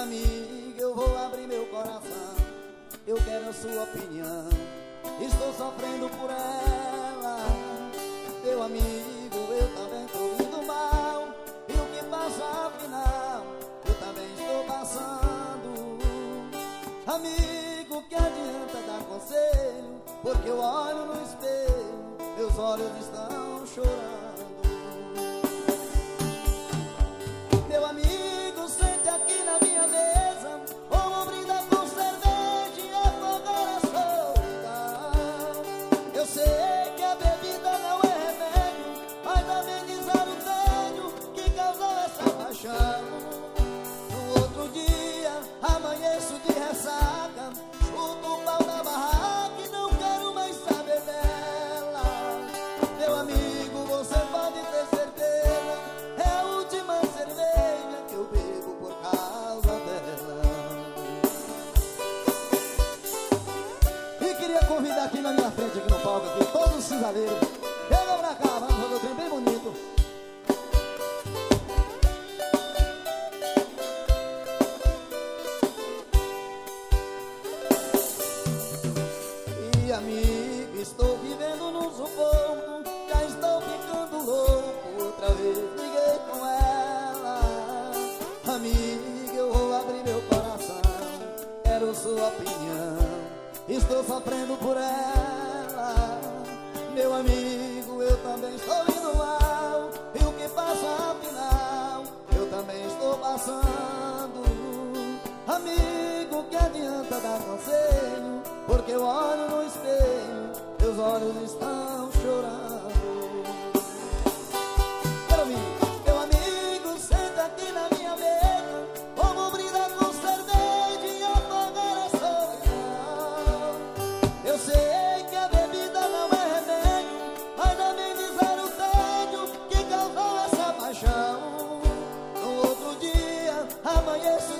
amigo, eu vou abrir meu coração. Eu quero a sua opinião. Estou sofrendo por ela. Meu amigo, eu também tô indo mal. E o que passa afinal, eu também estou passando. Amigo, que adianta dar conselho? Porque eu olho no espelho, meus olhos estão chorando. Meu amigo, sente aqui na minha mesa. Vamos brindar com cerveja e afogar a solidão. Eu sei que a bebida não é remédio, mas amenizar o tédio que causou essa paixão. No outro dia, amanheço de ressaca, chuto o pau na barraca e não quero mais saber dela. Meu amigo, você pode ter certeza, é a última cerveja que eu bebo por causa dela. E queria convidar aqui na minha frente, aqui no palco, aqui, todos os cisaleiros. Chega pra cá, vamos fazer um trem bem bonito. E amigo, estou vivendo num sufoco, já estou ficando louco. Outra vez liguei com ela. Amigo, eu vou abrir meu coração, quero sua opinião. Estou sofrendo por ela. Meu amigo, eu também estou indo mal. E o que passa afinal, eu também estou passando. Amigo, que adianta dar conselho? Porque eu olho no espelho, meus olhos estão chorando. Quero ouvir. Meu amigo, senta aqui na minha mesa. Vamos brindar com cerveja e afogar a solidão. Eu sei que a bebida não é remédio, mas amenizar o tédio que causou essa paixão. No outro dia, amanheço